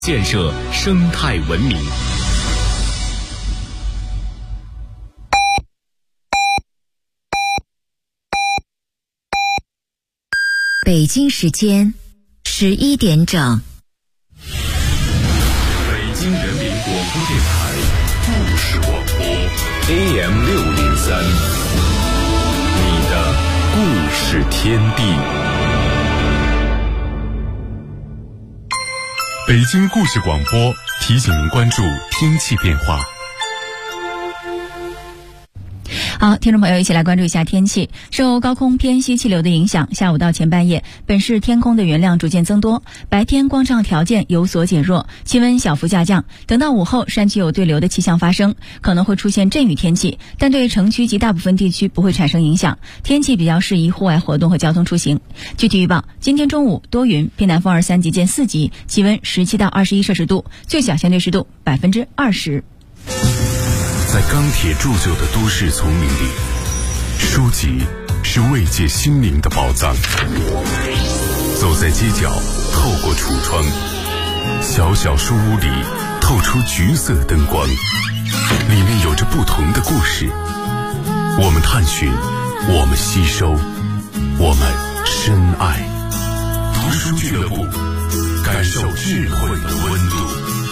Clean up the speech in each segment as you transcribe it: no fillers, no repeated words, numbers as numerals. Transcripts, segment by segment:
建设生态文明。 北京时间11点整。 北京人民广播电台故事广播 AM603，你的故事天地。 北京故事广播提醒您关注天气变化。 好，听众朋友一起来关注一下天气。受高空偏西气流的影响，下午到前半夜，本市天空的云量逐渐增多，白天光照条件有所减弱，气温小幅下降。等到午后，山区有对流的气象发生，可能会出现阵雨天气，但对城区及大部分地区不会产生影响，天气比较适宜户外活动和交通出行。具体预报：今天中午多云，偏南风2、3级见4级，气温17到21摄氏度，最小相对湿度20%。 在钢铁铸就的都市丛林里，书籍是慰藉心灵的宝藏。走在街角，透过橱窗，小小书屋里透出橘色灯光，里面有着不同的故事。我们探寻，我们吸收，我们深爱。读书俱乐部，感受智慧的温度。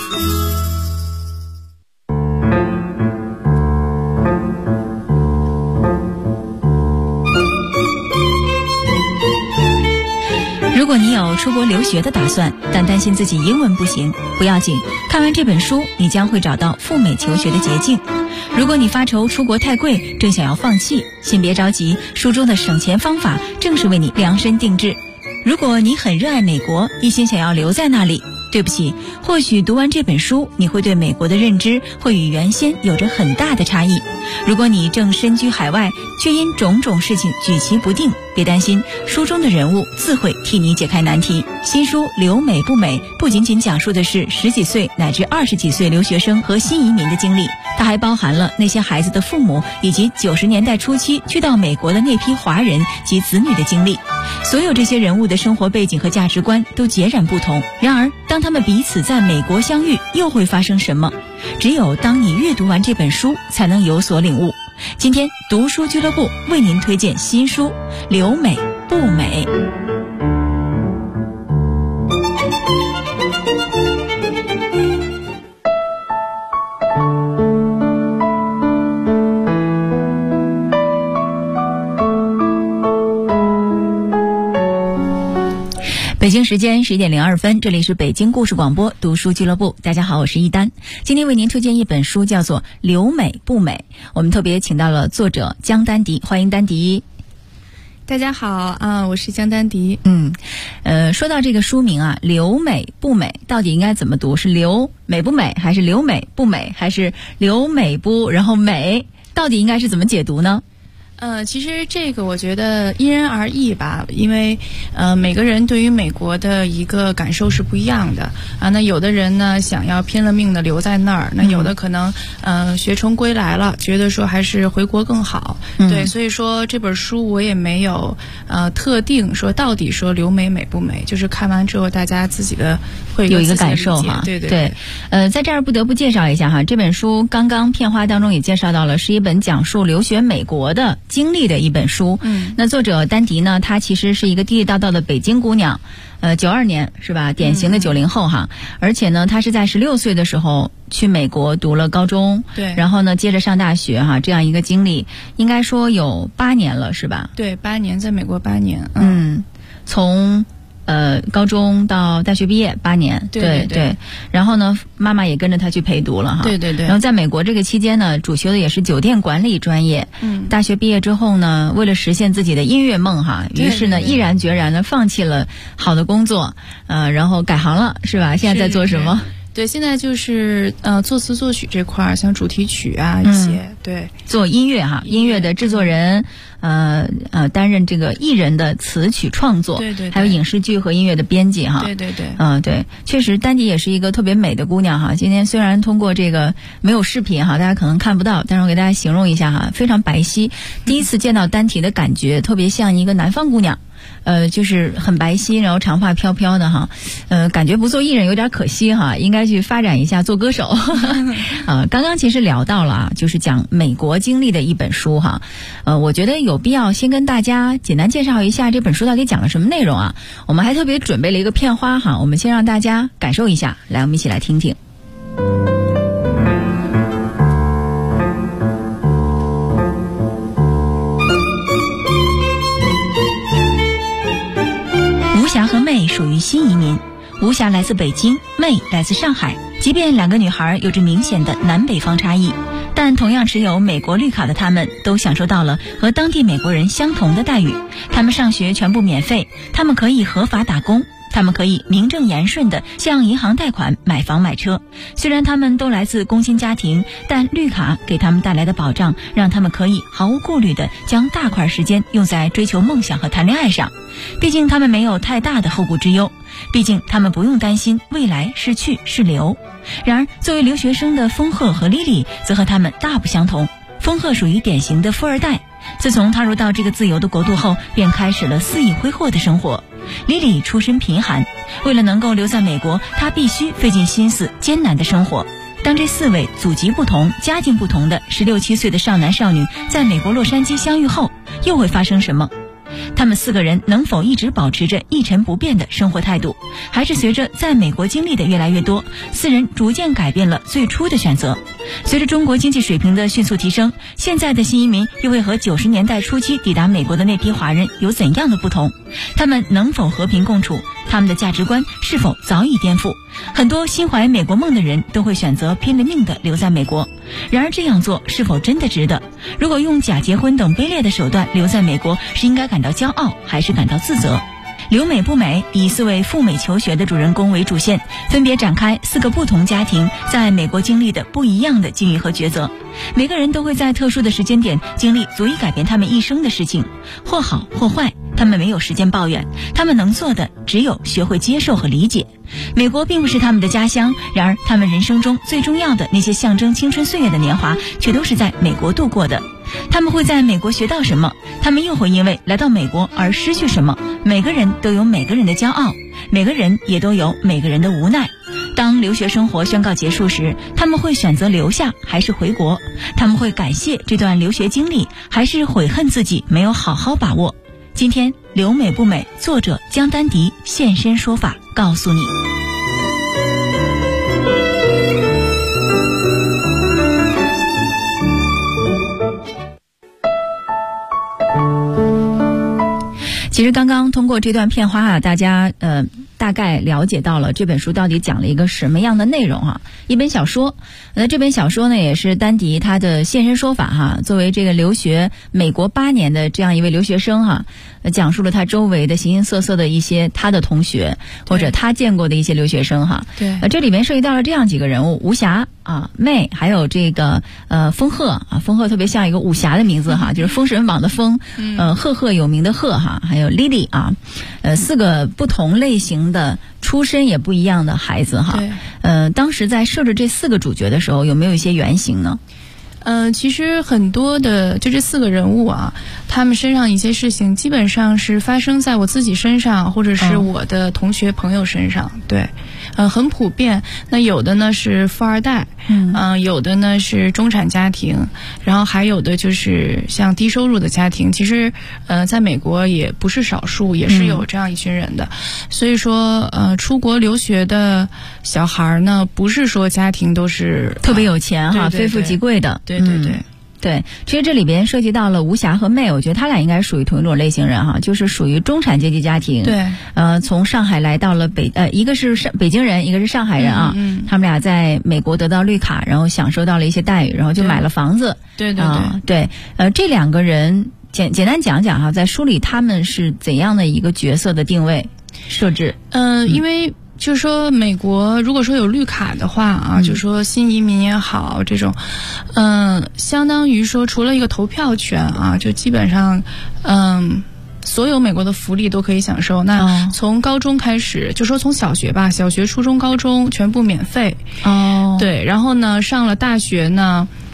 如果你有出国留学的打算，但担心自己英文不行，不要紧，看完这本书，你将会找到赴美求学的捷径。如果你发愁出国太贵，正想要放弃，先别着急，书中的省钱方法正是为你量身定制。如果你很热爱美国，一心想要留在那里，对不起，或许读完这本书，你会对美国的认知会与原先有着很大的差异。如果你正身居海外，却因种种事情举棋不定，别担心，书中的人物自会替你解开难题。新书《留美不美》不仅仅讲述的是10几岁乃至20几岁留学生和新移民的经历，它还包含了那些孩子的父母以及90年代初期去到美国的那批华人及子女的经历。所有这些人物的生活背景和价值观都截然不同，然而当他们彼此在美国相遇，又会发生什么？只有当你阅读完这本书，才能有所领悟。今天读书俱乐部为您推荐新书《留美不美》。北京时间11点02分，这里是北京故事广播读书俱乐部。大家好，我是一丹。今天为您推荐一本书，叫做《留美不美》。我们特别请到了作者江丹迪，欢迎丹迪。 大家好啊，我是江丹迪。 说到这个书名啊，留美不美，到底应该怎么读？是留美不美，还是留美不美，还是留美不然后美？到底应该是怎么解读呢？ 其实这个我觉得因人而异吧，因为每个人对于美国的一个感受是不一样的啊。那有的人呢想要拼了命的留在那儿，那有的可能学成归来了，觉得说还是回国更好。对，所以说这本书我也没有特定说到底说留美美不美，就是看完之后大家自己的会有一个感受哈。 对。 在这儿不得不介绍一下哈，这本书刚刚片花当中也介绍到了，是一本讲述留学美国的经历的一本书。那作者丹迪呢，她其实是一个地地道道的北京姑娘，92年是吧，典型的90后哈。而且呢，她是在16岁的时候去美国读了高中，对，然后呢接着上大学哈，这样一个经历应该说有8年了是吧？ 对，8年，在美国8年。 从高中到大学毕业8年，对。然后呢，妈妈也跟着他去陪读了哈。对。然后在美国这个期间呢，主修的也是酒店管理专业。大学毕业之后呢，为了实现自己的音乐梦哈，于是呢毅然决然的放弃了好的工作，然后改行了是吧？现在在做什么？ 对，现在就是作词作曲这块儿，像主题曲啊一些，对， 做音乐哈，音乐的制作人，担任这个艺人的词曲创作，对，还有影视剧和音乐的编辑哈， 对， 对，确实丹迪也是一个特别美的姑娘哈。今天虽然通过这个没有视频哈，大家可能看不到，但是我给大家形容一下哈，非常白皙。第一次见到丹迪的感觉，特别像一个南方姑娘。 就是很白皙，然后长发飘飘的哈，感觉不做艺人有点可惜哈，应该去发展一下做歌手。刚刚其实聊到了啊，就是讲美国经历的一本书哈，我觉得有必要先跟大家简单介绍一下这本书到底讲了什么内容啊。我们还特别准备了一个片花哈，我们先让大家感受一下，来，我们一起来听听。吴霞和妹属于新移民，吴霞来自北京，妹来自上海。即便两个女孩有着明显的南北方差异，但同样持有美国绿卡的她们都享受到了和当地美国人相同的待遇。她们上学全部免费，她们可以合法打工，她们可以名正言顺地向银行贷款买房买车。虽然她们都来自工薪家庭，但绿卡给她们带来的保障让她们可以毫无顾虑地将大块时间用在追求梦想和谈恋爱上。毕竟她们没有太大的后顾之忧，毕竟她们不用担心未来是去是留。然而作为留学生的丰鹤和莉莉则和他们大不相同。丰鹤属于典型的富二代，自从踏入到这个自由的国度后，便开始了肆意挥霍的生活。莉莉出身贫寒，为了能够留在美国，她必须费尽心思艰难的生活。当这4位祖籍不同、家境不同的16、17岁的少男少女在美国洛杉矶相遇后，又会发生什么？他们4个人能否一直保持着一成不变的生活态度，还是随着在美国经历的越来越多，4人逐渐改变了最初的选择？随着中国经济水平的迅速提升，现在的新移民又会和90年代初期抵达美国的那批华人有怎样的不同？他们能否和平共处？他们的价值观是否早已颠覆？很多心怀美国梦的人都会选择拼了命地留在美国，然而这样做是否真的值得？如果用假结婚等卑劣的手段留在美国，是应该感到骄傲还是感到自责？留美不美以4位赴美求学的主人公为主线，分别展开4个不同家庭在美国经历的不一样的境遇和抉择。每个人都会在特殊的时间点经历足以改变他们一生的事情，或好或坏，他们没有时间抱怨，他们能做的只有学会接受和理解。美国并不是他们的家乡，然而他们人生中最重要的那些象征青春岁月的年华却都是在美国度过的。他们会在美国学到什么？他们又会因为来到美国而失去什么？每个人都有每个人的骄傲，每个人也都有每个人的无奈。当留学生活宣告结束时，他们会选择留下还是回国？他们会感谢这段留学经历，还是悔恨自己没有好好把握？今天留美不美，作者江丹迪现身说法告诉你。其实刚刚通过这段片花啊，大家大概了解到了这本书到底讲了一个什么样的内容哈。一本小说，这本小说呢也是丹迪他的现身说法哈。作为这个留学美国8年的这样一位留学生哈，讲述了他周围的形形色色的一些他的同学或者他见过的一些留学生哈。 对， 这里面涉及到了这样几个人物：吴霞啊、妹，还有这个丰鹤啊，丰鹤特别像一个武侠的名字哈，就是封神榜的封，赫赫有名的赫哈，还有 Lily 啊，4个不同类型的出身也不一样的孩子哈。当时在设置这4个主角的时候，有没有一些原型呢？ 其实很多的就这4个人物啊，他们身上一些事情基本上是发生在我自己身上，或者是我的同学朋友身上。对，很普遍。那有的呢是富二代，有的呢是中产家庭，然后还有的就是像低收入的家庭。其实在美国也不是少数，也是有这样一群人的。所以说出国留学的小孩呢，不是说家庭都是特别有钱哈，非富即贵的。 对对对。 对，其实这里边涉及到了吴霞和妹，我觉得他俩应该属于同一种类型人哈，就是属于中产阶级家庭。 对， 从上海来到了一个是北京人，一个是上海人啊。他们俩在美国得到绿卡，然后享受到了一些待遇，然后就买了房子。 对对对， 对，这2个人简单讲讲哈，在书里他们是怎样的一个角色的定位设置？ 因为就是说美国如果说有绿卡的话啊，就是说新移民也好，这种相当于说除了一个投票权啊，就基本上所有美国的福利都可以享受。那从高中开始，就说从小学吧，小学、初中、高中全部免费。对，然后呢上了大学呢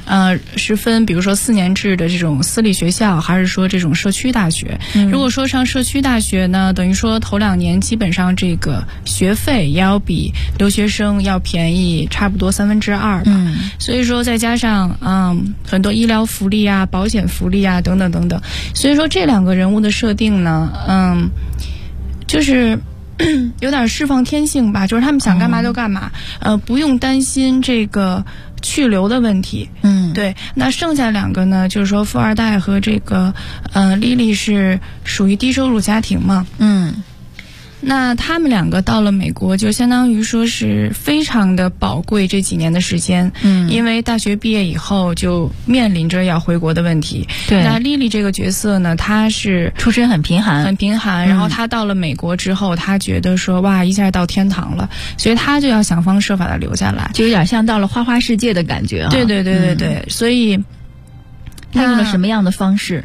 是分比如说4年制的这种私立学校，还是说这种社区大学。如果说上社区大学呢，等于说头2年基本上这个学费也要比留学生要便宜差不多2/3吧。所以说再加上很多医疗福利啊、保险福利啊等等等等，所以说这2个人物的设定呢，就是有点释放天性吧，就是他们想干嘛就干嘛，不用担心这个去留的问题。对。那剩下2个呢，就是说富二代和这个莉莉是属于低收入家庭嘛。那他们2个到了美国，就相当于说是非常的宝贵这几年的时间。因为大学毕业以后就面临着要回国的问题。 对。 那莉莉这个角色呢，她是出身很贫寒， 然后她到了美国之后，她觉得说哇，一下到天堂了，所以她就要想方设法的留下来， 就有点像到了花花世界的感觉啊。 对，所以。 他用了什么样的方式？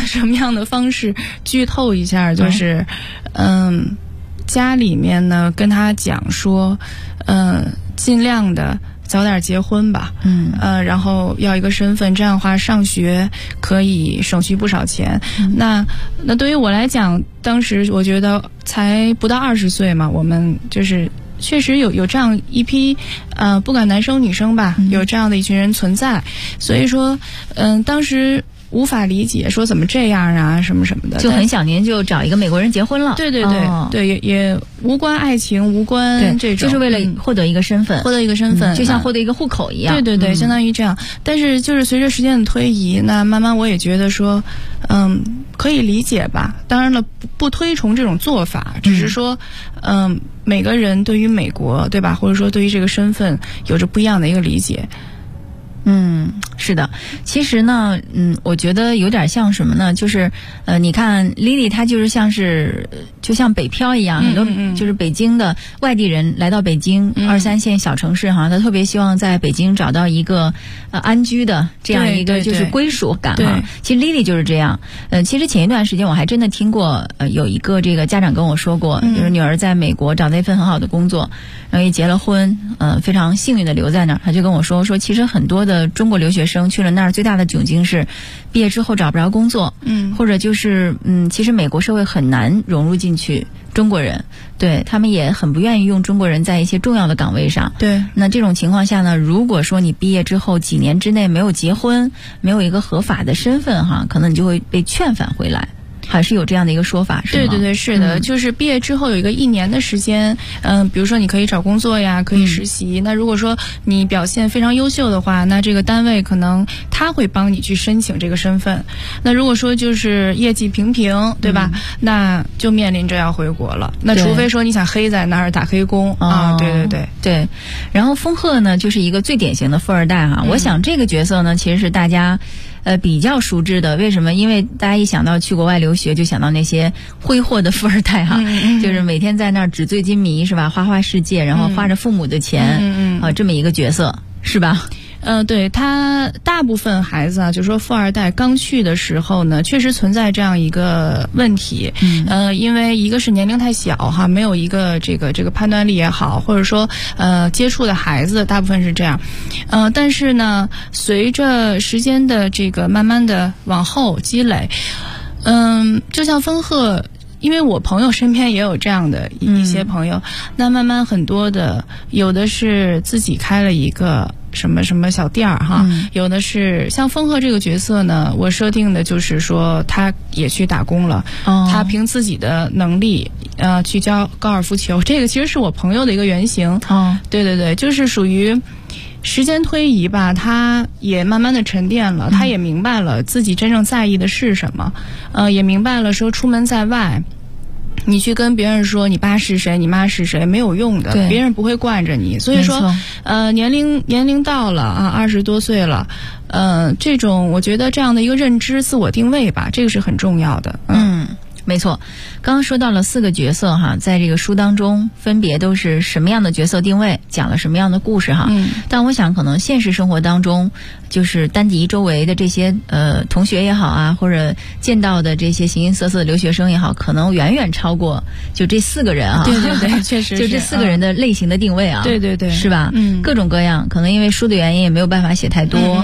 剧透一下，就是家里面呢跟他讲说，尽量的早点结婚吧，然后要一个身份，这样的话上学可以省去不少钱。那对于我来讲，当时我觉得才不到20岁嘛，我们就是确实有这样一批不管男生女生吧，有这样的一群人存在，所以说当时无法理解说怎么这样啊什么什么的， 就很想您就找一个美国人结婚了。 对，也无关爱情，无关这种， 就是为了获得一个身份，就像获得一个户口一样。 对，相当于这样。但是就是随着时间的推移，那慢慢我也觉得说可以理解吧。当然了，不推崇这种做法，只是说每个人对于美国，对吧，或者说对于这个身份有着不一样的一个理解。 是的，其实呢，我觉得有点像什么呢？就是你看 Lily 她就是就像北漂一样，很多就是北京的外地人来到北京2、3线小城市哈，他特别希望在北京找到一个安居的这样一个就是归属感哈。其实 Lily 就是这样。其实前一段时间我还真的听过有一个这个家长跟我说过，就是女儿在美国找到一份很好的工作，然后也结了婚，非常幸运的留在那儿。他就跟我说其实很多的中国留学生去了那儿，最大的窘境是毕业之后找不着工作，或者就是其实美国社会很难融入进去中国人，对他们也很不愿意用中国人在一些重要的岗位上。 对， 那这种情况下呢，如果说你毕业之后几年之内没有结婚，没有一个合法的身份哈，可能你就会被劝返回来。还是有这样的一个说法，是吗？ 对，是的，就是毕业之后有一个1年的时间，比如说你可以找工作呀，可以实习。那如果说你表现非常优秀的话，那这个单位可能他会帮你去申请这个身份。那如果说就是业绩平平，对吧？那就面临着要回国了。那除非说你想黑在那儿打黑工啊，对。 然后丰鹤呢，就是一个最典型的富二代哈。我想这个角色呢，其实是大家比较熟知的。为什么？因为大家一想到去国外留学，就想到那些挥霍的富二代哈，就是每天在那儿纸醉金迷是吧？花花世界，然后花着父母的钱，这么一个角色是吧？ 对，他大部分孩子啊，就是说富二代刚去的时候呢，确实存在这样一个问题。因为一个是年龄太小哈，没有一个这个判断力也好，或者说接触的孩子大部分是这样。但是呢，随着时间的这个慢慢的往后积累，就像丰鹤。因为我朋友身边也有这样的一些朋友，那慢慢很多的，有的是自己开了一个什么什么小店儿哈，有的是像丰鹤这个角色呢，我设定的就是说他也去打工了，他凭自己的能力去教高尔夫球，这个其实是我朋友的一个原型。对，就是属于时间推移吧，他也慢慢的沉淀了，他也明白了自己真正在意的是什么，也明白了说出门在外，你去跟别人说你爸是谁，你妈是谁，没有用的，别人不会惯着你。所以说，年龄到了啊，20多岁了，这种我觉得这样的一个认知、自我定位吧，这个是很重要的。 没错，刚刚说到了4个角色哈，在这个书当中分别都是什么样的角色定位，讲了什么样的故事哈。但我想可能现实生活当中，就是丹迪周围的这些同学也好啊，或者见到的这些形形色色的留学生也好，可能远远超过就这4个人啊。 对，确实是就这4个人的类型的定位啊。 对， 是吧？各种各样，可能因为书的原因也没有办法写太多。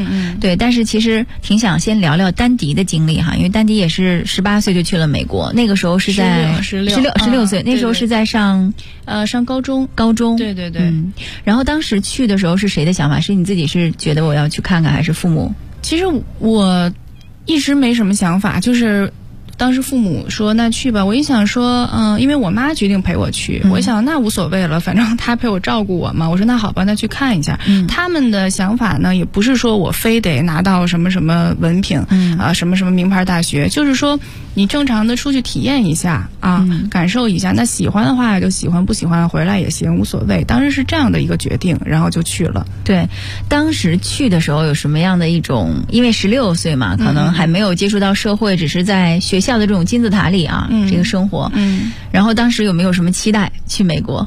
对，但是其实挺想先聊聊丹迪的经历哈，因为丹迪也是18岁就去了美国，那个时候是在16岁，那时候是在上高中。对对对。 然后当时去的时候是谁的想法？是你自己是觉得我要去看看，还是父母？ 其实我一直没什么想法，就是当时父母说那去吧，我一想说因为我妈决定陪我去，我想那无所谓了，反正她陪我照顾我嘛，我说那好吧，那去看一下。他们的想法呢也不是说我非得拿到什么什么文凭什么什么名牌大学，就是说你正常的出去体验一下感受一下，那喜欢的话就喜欢，不喜欢回来也行，无所谓。当时是这样的一个决定，然后就去了。 对，当时去的时候有什么样的一种，因为16岁嘛，可能还没有接触到社会，只是在学校的这种金字塔里这个生活。然后当时有没有什么期待去美国？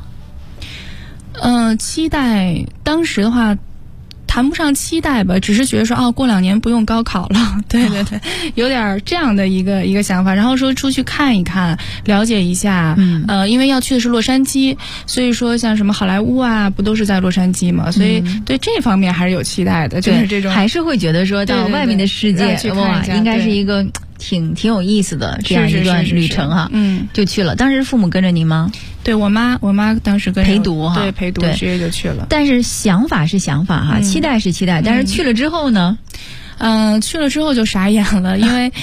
期待当时的话谈不上期待吧，只是觉得说过2年不用高考了，对对对，有点这样的一个想法。然后说出去看一看，了解一下，因为要去的是洛杉矶，所以说像什么好莱坞不都是在洛杉矶嘛，所以对这方面还是有期待的，就是这种还是会觉得说到外面的世界，哇，应该是一个挺有意思的这样一段旅程哈。就去了。当时父母跟着你吗？ 对，我妈当时跟着陪读哈， 对，陪读直接就去了。 但是想法是想法哈，期待是期待，但是去了之后呢？ 去了之后就傻眼了，因为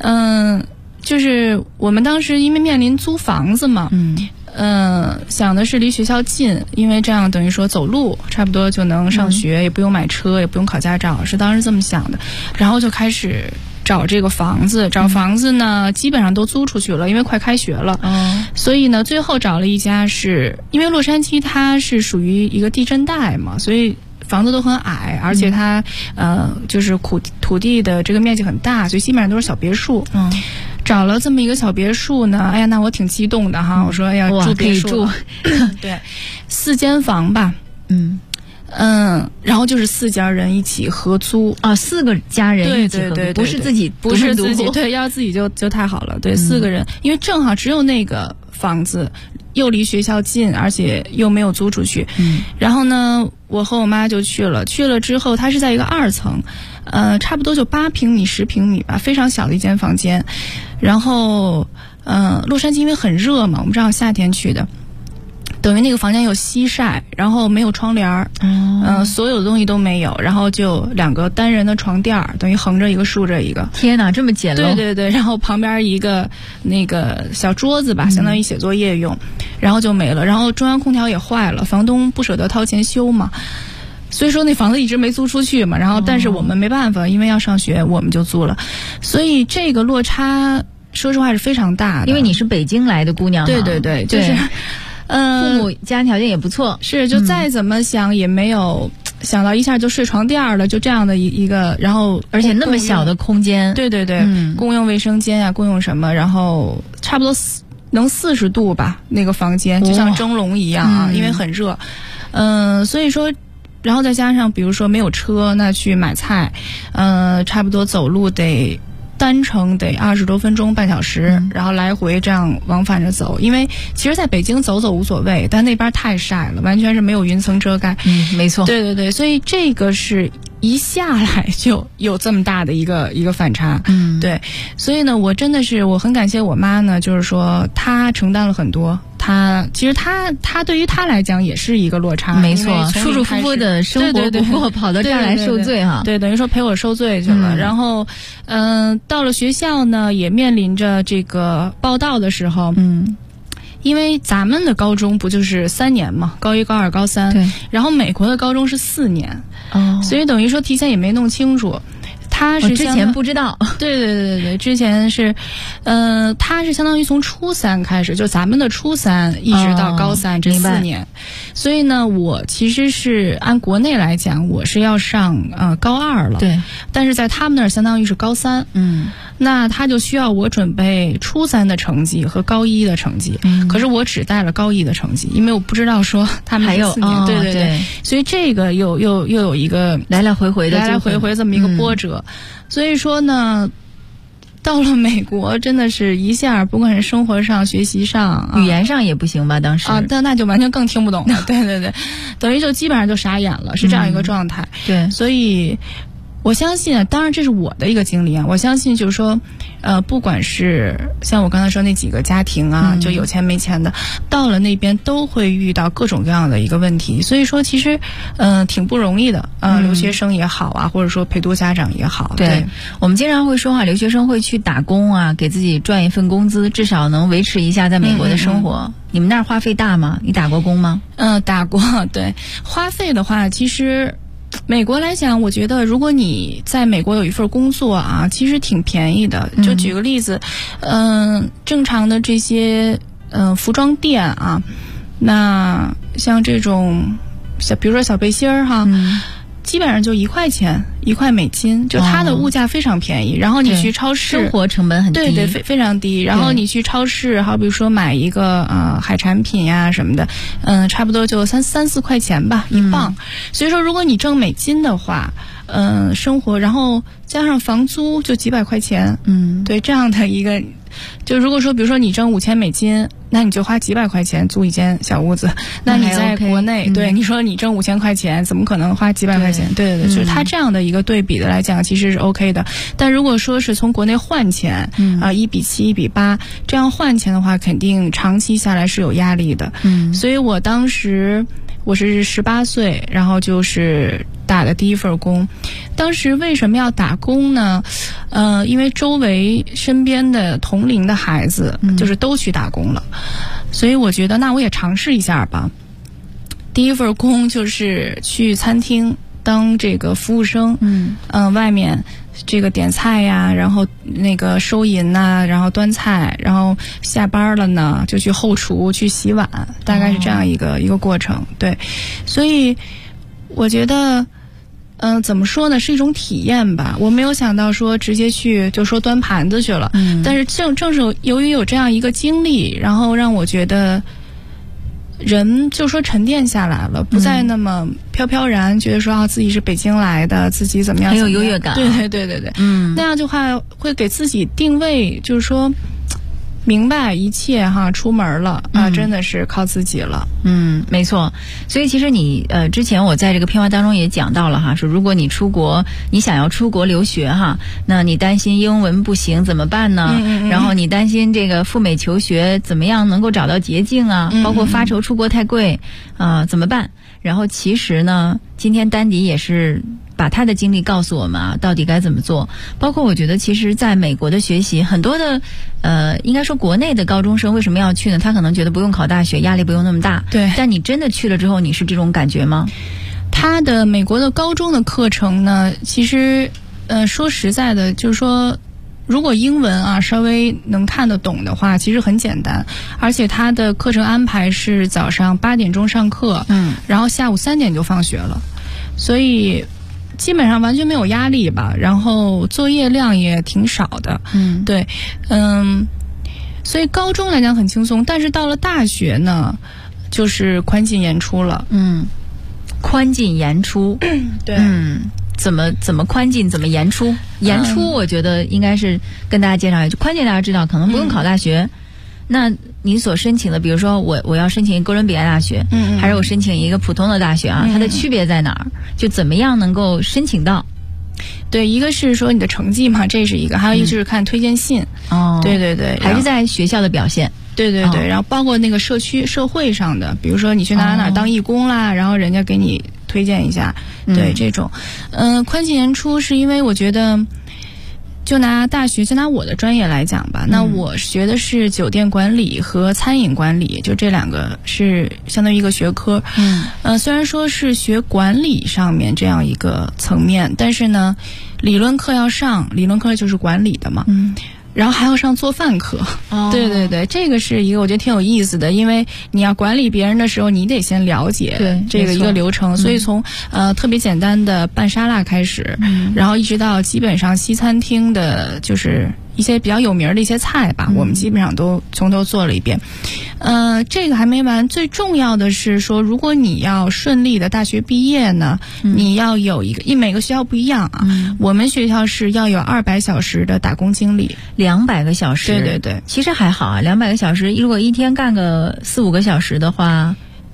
就是我们当时因为面临租房子嘛，想的是离学校近，因为这样等于说走路差不多就能上学，也不用买车，也不用考驾照，是当时这么想的。然后就开始找这个房子，找房子呢基本上都租出去了，因为快开学了。所以呢最后找了一家，是因为洛杉矶它是属于一个地震带嘛，所以房子都很矮，而且它就是土地的这个面积很大，所以基本上都是小别墅。找了这么一个小别墅呢，哎呀，那我挺激动的哈，我说要住别墅，对，4间房吧。然后就是4家人一起合租 4个家人一起合租， 对， 不是自己， 不是自己，对，要自己就太好了。对，4个人，因为正好只有那个房子又离学校近，而且又没有租出去。然后呢，我和我妈就去了之后，它是在一个2层，差不多就8平米、10平米吧，非常小的一间房间。然后洛杉矶因为很热嘛，我们正好夏天去的。等于那个房间有西晒，然后没有窗帘所有的东西都没有，然后就2个单人的床垫，等于横着一个竖着一个。 天哪，这么简陋！ 对对对，然后旁边一个那个小桌子吧，相当于写作业用，然后就没了。然后中央空调也坏了，房东不舍得掏钱修嘛，所以说那房子一直没租出去嘛。然后但是我们没办法，因为要上学，我们就租了。所以这个落差说实话是非常大的。 因为你是北京来的姑娘嘛。 对对对，就是父母家庭条件也不错， 是就再怎么想也没有想到一下就睡床垫了，就这样的一个，然后而且那么小的空间， 对对对，共用卫生间共用什么，然后差不多能40度吧，那个房间就像蒸笼一样因为很热，所以说。然后再加上比如说没有车，那去买菜，差不多走路得单程得20多分钟，半小时，然后来回这样往返着走。因为其实在北京走走无所谓，但那边太晒了，完全是没有云层遮盖。 没错。 对对对，所以这个是一下来就有这么大的一个反差。对，所以呢，我真的是我很感谢我妈呢，就是说她承担了很多。其实他对于他来讲也是一个落差， 没错，舒舒服服的生活不过跑到这儿来受罪哈。 对，等于说陪我受罪去了。然后，到了学校呢，也面临着这个报到的时候，因为咱们的高中不就是3年嘛，高1、高2、高3， 对。 然后美国的高中是4年，所以等于说提前也没弄清楚。他是之前不知道， 对，之前是，他是相当于从初3开始，就咱们的初3一直到高3这4年，所以呢，我其实是按国内来讲，我是要上高2了， 对， 但是在他们那儿相当于是高3，那他就需要我准备初3的成绩和高1的成绩，可是我只带了高1的成绩，因为我不知道说他们还有 4年，对，所以这个又有一个来来回回这么一个波折。所以说呢，到了美国真的是一下，不管是生活上、学习上、 语言上也不行吧？当时那就完全更听不懂了。对，等于就基本上就傻眼了，是这样一个状态。 对， 所以我相信啊，当然这是我的一个经历啊。我相信就是说，不管是像我刚才说那几个家庭啊，就有钱没钱的，到了那边都会遇到各种各样的一个问题。所以说，其实挺不容易的。留学生也好啊，或者说陪读家长也好。对， 我们经常会说留学生会去打工啊，给自己赚一份工资，至少能维持一下在美国的生活。你们那儿花费大吗？你打过工吗？ 打过。对，花费的话，其实美国来讲，我觉得如果你在美国有一份工作啊，其实挺便宜的。就举个例子，正常的这些服装店啊，那像这种比如说小背心儿哈。基本上就1块钱，1块美金，就它的物价非常便宜。然后你去超市， 生活成本很低， 对，非常低。然后你去超市，好比说买一个海产品呀什么的，差不多就3、4块钱吧，1磅。所以说，如果你挣美金的话，生活然后加上房租就几百块钱，对，这样的一个。就如果说比如说你挣5000美金，那你就花几百块钱租一间小屋子。那你在国内，对，你说你挣5000块钱，怎么可能花几百块钱？对，就是它这样的一个对比的来讲，其实是 OK 的。但如果说是从国内换钱，1比7、1比8这样换钱的话，肯定长期下来是有压力的。所以我当时我是18岁，然后就是打的第一份工。当时为什么要打工呢？因为周围身边的同龄的孩子就是都去打工了，所以我觉得那我也尝试一下吧。第一份工就是去餐厅当这个服务生，外面这个点菜呀，然后那个收银呐，然后端菜，然后下班了呢就去后厨去洗碗，大概是这样一个过程。对，所以我觉得怎么说呢，是一种体验吧。我没有想到说直接去就说端盘子去了，但是正是由于有这样一个经历，然后让我觉得人就说沉淀下来了，不再那么飘飘然，觉得说自己是北京来的，自己怎么样， 很有优越感。 对，那样的话会给自己定位，就是说明白一切出门了真的是靠自己了。 没错。所以其实你之前我在这个片花当中也讲到了说如果你出国，你想要出国留学那你担心英文不行怎么办呢？然后你担心这个赴美求学怎么样能够找到捷径包括发愁出国太贵怎么办？然后其实呢，今天丹迪也是把他的经历告诉我们到底该怎么做。包括我觉得其实在美国的学习，很多的应该说国内的高中生为什么要去呢？他可能觉得不用考大学，压力不用那么大。 对。 但你真的去了之后，你是这种感觉吗？ 他的美国的高中的课程呢，其实说实在的，就是说如果英文稍微能看得懂的话，其实很简单。而且他的课程安排是早上8点钟上课，然后下午3点就放学了，所以基本上完全没有压力吧。然后作业量也挺少的，对，所以高中来讲很轻松。但是到了大学呢，就是宽进严出了。 宽进严出， 对。 怎么宽进，怎么严出？严出我觉得应该是跟大家介绍一下。宽进大家知道可能不用考大学，那你所申请的，比如说我要申请哥伦比亚大学，还是我申请一个普通的大学它的区别在哪儿？就怎么样能够申请到？ 对，一个是说你的成绩嘛，这是一个；还有一个就是看推荐信。对， 还是在学校的表现。 对，然后包括那个社会上的，比如说你去哪当义工啦，然后人家给你推荐一下。对，这种宽进严出是因为我觉得，就拿我的专业来讲吧，那我学的是酒店管理和餐饮管理，就这2个是相当于一个学科。虽然说是学管理上面这样一个层面，但是呢，理论课要上，理论课就是管理的嘛。然后还要上做饭课。对，这个是一个我觉得挺有意思的，因为你要管理别人的时候，你得先了解这个一个流程。所以从特别简单的拌沙拉开始，然后一直到基本上西餐厅的就是一些比较有名的一些菜吧，我们基本上都从头做了一遍。这个还没完，最重要的是说，如果你要顺利的大学毕业呢，你要有每个学校不一样我们学校是要有200小时的打工经历。 200个小时？ 对， 其实还好200个小时，如果一天干个4、5个小时的话，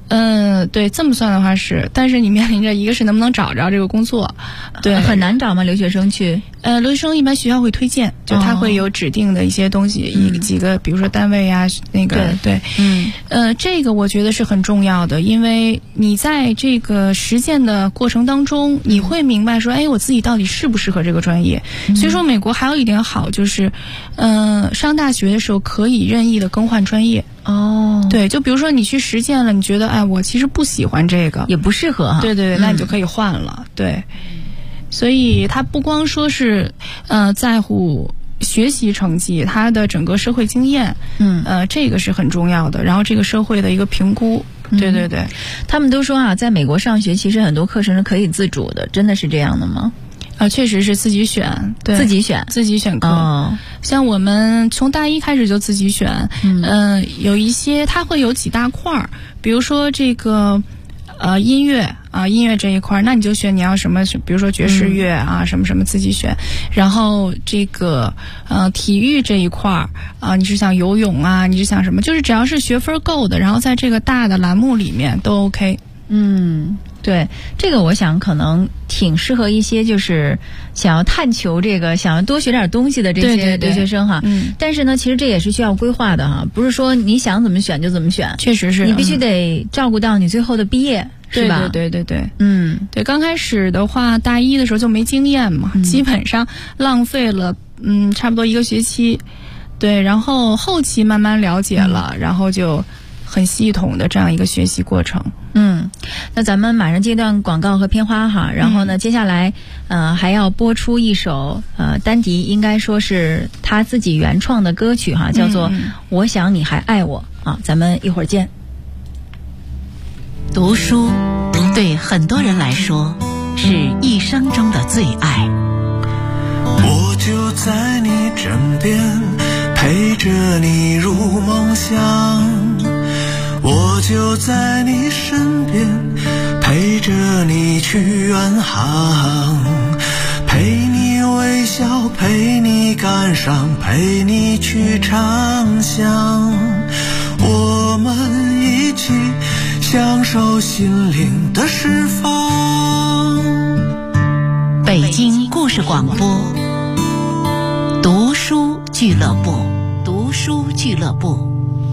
对，这么算的话是，但是你面临着一个是能不能找着这个工作，对， 很难找吗？留学生去？ 留学生一般学校会推荐，就他会有指定的一些东西，几个比如说单位啊，那个对，这个我觉得是很重要的，因为你在这个实践的过程当中，你会明白说，哎，我自己到底适不适合这个专业。所以说，美国还有一点好就是，上大学的时候可以任意的更换专业。对，就比如说你去实践了，你觉得哎，我其实不喜欢这个， 也不适合哈。 对，那你就可以换了。对，所以他不光说是在乎学习成绩，他的整个社会经验，这个是很重要的。然后这个社会的一个评估，对， 他们都说啊，在美国上学其实很多课程是可以自主的，真的是这样的吗？ 确实是自己选，对，自己选课。像我们从大一开始就自己选，有一些它会有几大块儿，比如说这个音乐这一块，那你就选你要什么，比如说爵士乐啊，什么什么自己选。然后这个体育这一块你是想游泳啊，你是想什么，就是只要是学分够的，然后在这个大的栏目里面都 OK。 对，这个我想可能挺适合一些就是想要探求这个，想要多学点东西的这些留学生哈。但是呢，其实这也是需要规划的哈，不是说你想怎么选就怎么选， 确实是你必须得照顾到你最后的毕业，是吧？ 对，对，刚开始的话，大一的时候就没经验嘛，基本上浪费了差不多1个学期，对，然后后期慢慢了解了，然后就很系统的这样一个学习过程。 那咱们马上接段广告和片花哈，然后呢，接下来还要播出一首丹迪应该说是他自己原创的歌曲哈，叫做《我想你还爱我》啊，咱们一会儿见。 读书对很多人来说是一生中的最爱。 我就在你枕边，陪着你入梦乡。我就在你身边，陪着你去远航，陪你微笑，陪你感伤，陪你去畅想，我们一起享受心灵的释放。 北京故事广播，读书俱乐部，读书俱乐部。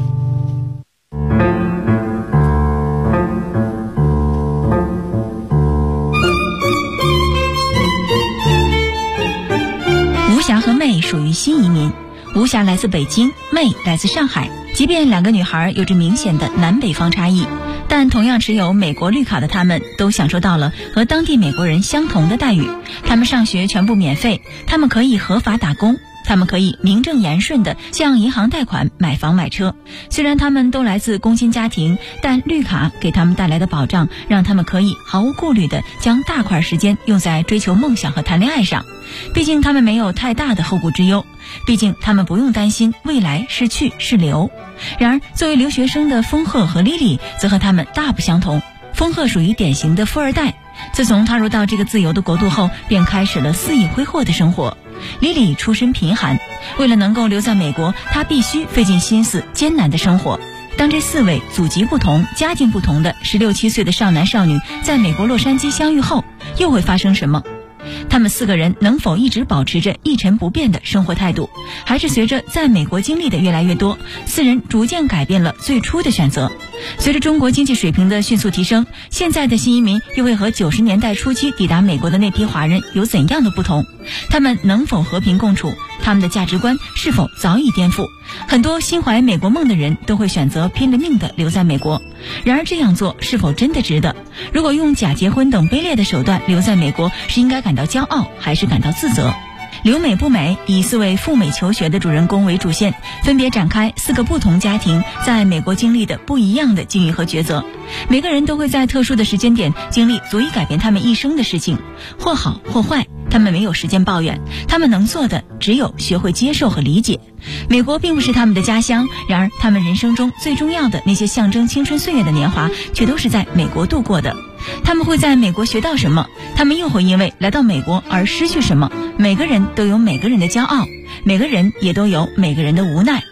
吴霞和妹属于新移民，吴霞来自北京，妹来自上海。即便两个女孩有着明显的南北方差异，但同样持有美国绿卡的她们都享受到了和当地美国人相同的待遇。她们上学全部免费，她们可以合法打工，她们可以名正言顺地向银行贷款买房买车。虽然她们都来自工薪家庭，但绿卡给她们带来的保障，让她们可以毫无顾虑地将大块时间用在追求梦想和谈恋爱上。毕竟她们没有太大的后顾之忧，毕竟她们不用担心未来是去是留。然而作为留学生的丰鹤和莉莉则和他们大不相同。丰鹤属于典型的富二代，自从踏入到这个自由的国度后，便开始了肆意挥霍的生活。莉莉出身贫寒，为了能够留在美国，她必须费尽心思艰难的生活。当这4位祖籍不同、家境不同的16、17岁的少男少女在美国洛杉矶相遇后，又会发生什么？他们4个人能否一直保持着一成不变的生活态度，还是随着在美国经历的越来越多，4人逐渐改变了最初的选择？随着中国经济水平的迅速提升，现在的新移民又会和90年代初期抵达美国的那批华人有怎样的不同？他们能否和平共处？他们的价值观是否早已颠覆？很多心怀美国梦的人都会选择拼了命地留在美国，然而这样做是否真的值得？如果用假结婚等卑劣的手段留在美国，是应该感到骄傲还是感到自责？留美不美以4位赴美求学的主人公为主线，分别展开4个不同家庭在美国经历的不一样的境遇和抉择。每个人都会在特殊的时间点经历足以改变他们一生的事情，或好或坏，他们没有时间抱怨，他们能做的只有学会接受和理解。美国并不是他们的家乡，然而他们人生中最重要的那些象征青春岁月的年华，却都是在美国度过的。他们会在美国学到什么？他们又会因为来到美国而失去什么？每个人都有每个人的骄傲，每个人也都有每个人的无奈。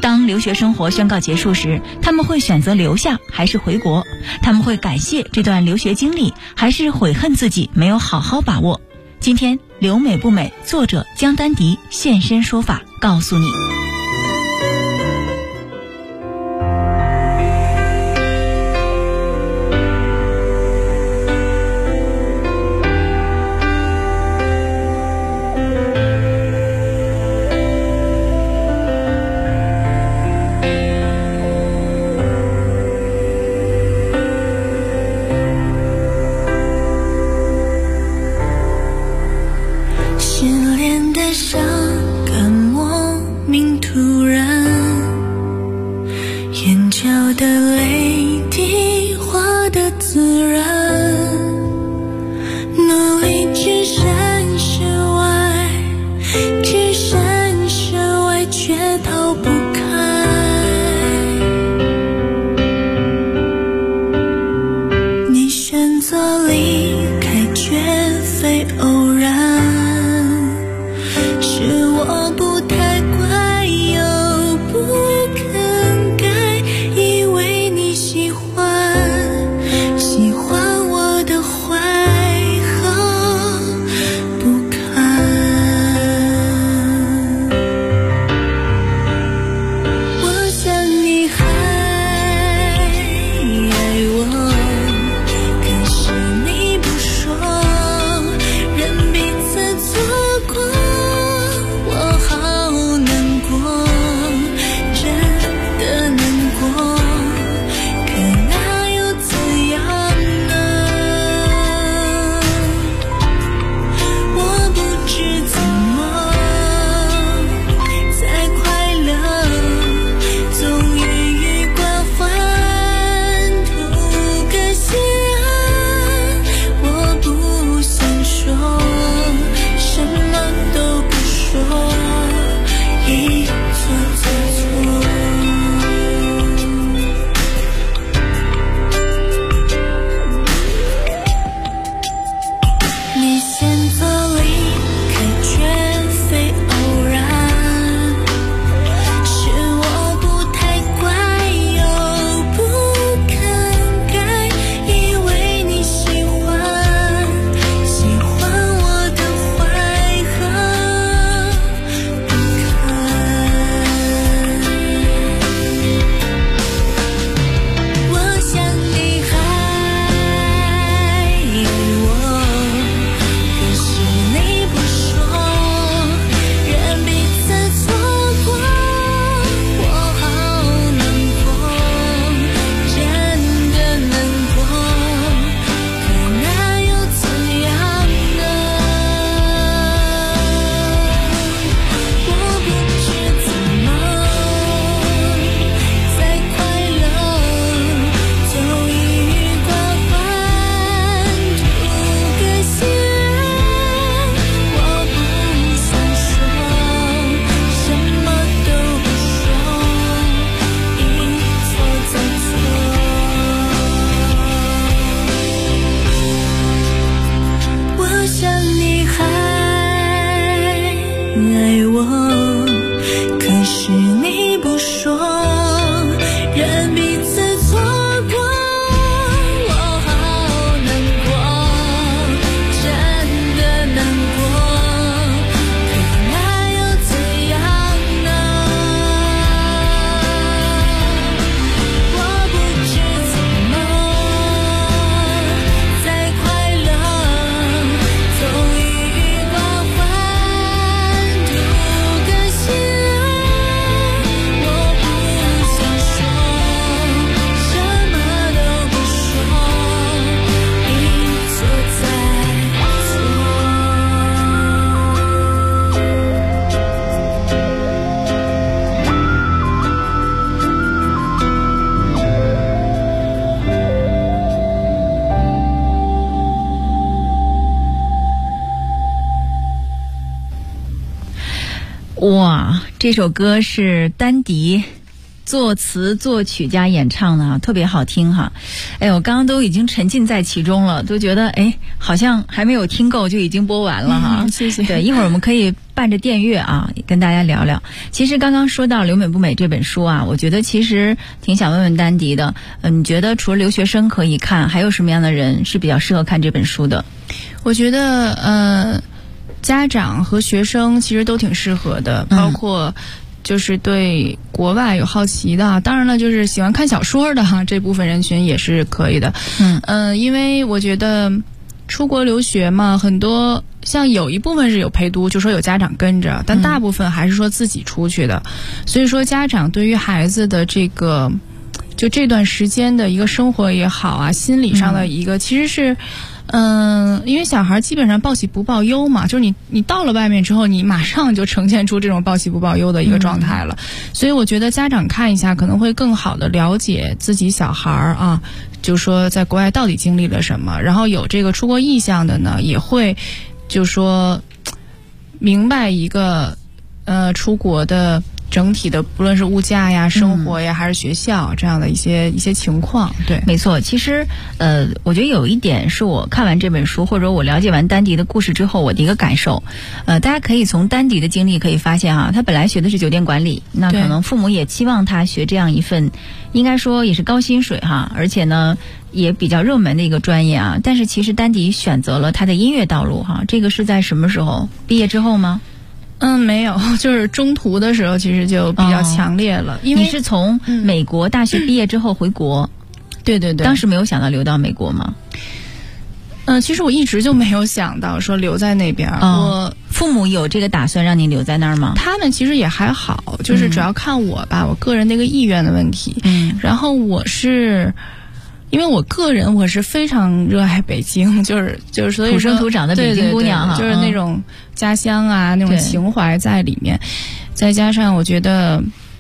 当留学生活宣告结束时，他们会选择留下还是回国？他们会感谢这段留学经历，还是悔恨自己没有好好把握？今天留美不美，作者江丹迪现身说法，告诉你。哇，这首歌是丹迪作词作曲加演唱的特别好听哈。哎，我刚刚都已经沉浸在其中了，都觉得好像还没有听够就已经播完了哈。 谢谢。 对，一会儿我们可以伴着电乐啊，跟大家聊聊。其实刚刚说到《留美不美》这本书啊，我觉得其实挺想问问丹迪的，你觉得除了留学生可以看，还有什么样的人是比较适合看这本书的？ 我觉得家长和学生其实都挺适合的，包括就是对国外有好奇的，当然了，就是喜欢看小说的这部分人群也是可以的。因为我觉得出国留学嘛，很多像有一部分是有陪读，就说有家长跟着，但大部分还是说自己出去的。所以说家长对于孩子的就这段时间的一个生活也好啊，心理上的一个其实是因为小孩基本上报喜不报忧嘛，就是你到了外面之后，你马上就呈现出这种报喜不报忧的一个状态了。所以我觉得家长看一下可能会更好的了解自己小孩啊，就是说在国外到底经历了什么，然后有这个出国意向的呢，也会就是说明白一个出国的整体的不论是物价呀、生活呀，还是学校这样的一些情况。对， 没错。其实我觉得有一点是我看完这本书，或者我了解完丹迪的故事之后我的一个感受。大家可以从丹迪的经历可以发现他本来学的是酒店管理，那可能父母也期望他学这样一份应该说也是高薪水而且呢也比较热门的一个专业但是其实丹迪选择了他的音乐道路这个是在什么时候？毕业之后吗？ 没有，就是中途的时候其实就比较强烈了。因为你是从美国大学毕业之后回国？ 对对对。 当时没有想到留到美国吗？ 其实我一直就没有想到说留在那边。我父母有这个打算让你留在那儿吗？ 他们其实也还好，就是主要看我吧，我个人那个意愿的问题。然后因为我个人我是非常热爱北京，就是所以土生土长的北京姑娘就是那种家乡啊那种情怀在里面，再加上我觉得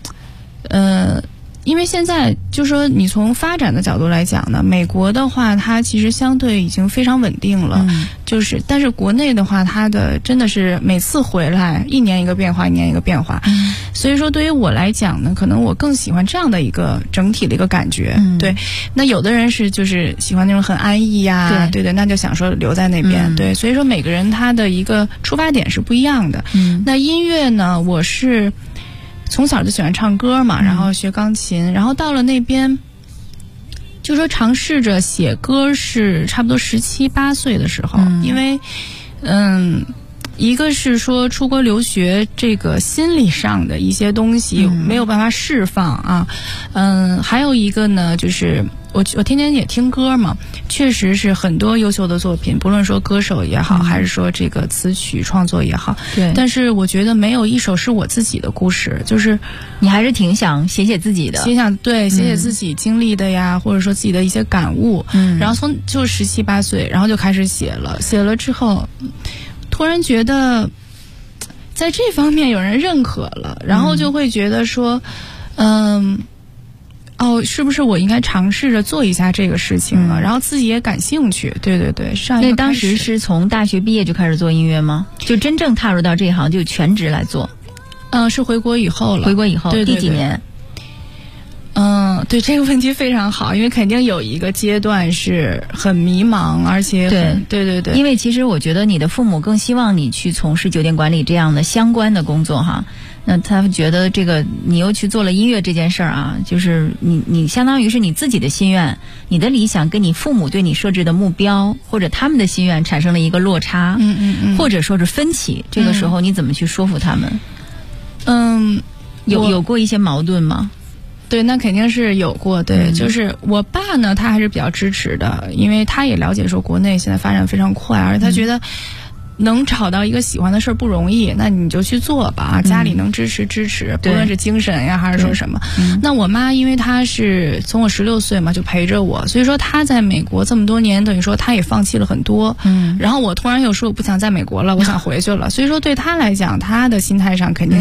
因为现在就是说你从发展的角度来讲呢，美国的话它其实相对已经非常稳定了，但是国内的话它的真的是每次回来一年一个变化，一年一个变化。所以说对于我来讲呢，可能我更喜欢这样的一个整体的一个感觉。对，那有的人是就是喜欢那种很安逸呀，对，那就想说留在那边。对，所以说每个人他的一个出发点是不一样的。那音乐呢，我是从小就喜欢唱歌嘛，然后学钢琴，然后到了那边就说尝试着写歌是差不多17、18岁的时候。因为一个是说出国留学这个心理上的一些东西没有办法释放还有一个呢就是我天天也听歌嘛，确实是很多优秀的作品，不论说歌手也好，还是说这个词曲创作也好，对，但是我觉得没有一首是我自己的故事，就是你还是挺想写自己的， 写自己经历的呀，或者说自己的一些感悟。然后从就17、18岁，然后就开始写了之后，突然觉得在这方面有人认可了，然后就会觉得说是不是我应该尝试着做一下这个事情了，然后自己也感兴趣。对， 那当时是从大学毕业就开始做音乐吗？就真正踏入到这一行就全职来做？ 是回国以后了。回国以后，对，第几年？ 对，这个问题非常好，因为肯定有一个阶段是很迷茫，而且对， 因为其实我觉得你的父母更希望你去从事酒店管理这样的相关的工作那他觉得这个你又去做了音乐这件事儿就是你相当于是你自己的心愿，你的理想跟你父母对你设置的目标或者他们的心愿产生了一个落差，或者说是分歧，这个时候你怎么去说服他们？有过一些矛盾吗？ 对，那肯定是有过。对，就是我爸呢，他还是比较支持的，因为他也了解说国内现在发展非常快，而且他觉得能找到一个喜欢的事儿不容易，那你就去做吧，家里能支持，不论是精神呀还是说什么。那我妈因为她是从我16岁嘛就陪着我，所以说她在美国这么多年，等于说她也放弃了很多。然后我突然又说我不想在美国了，我想回去了，所以说对她来讲，她的心态上肯定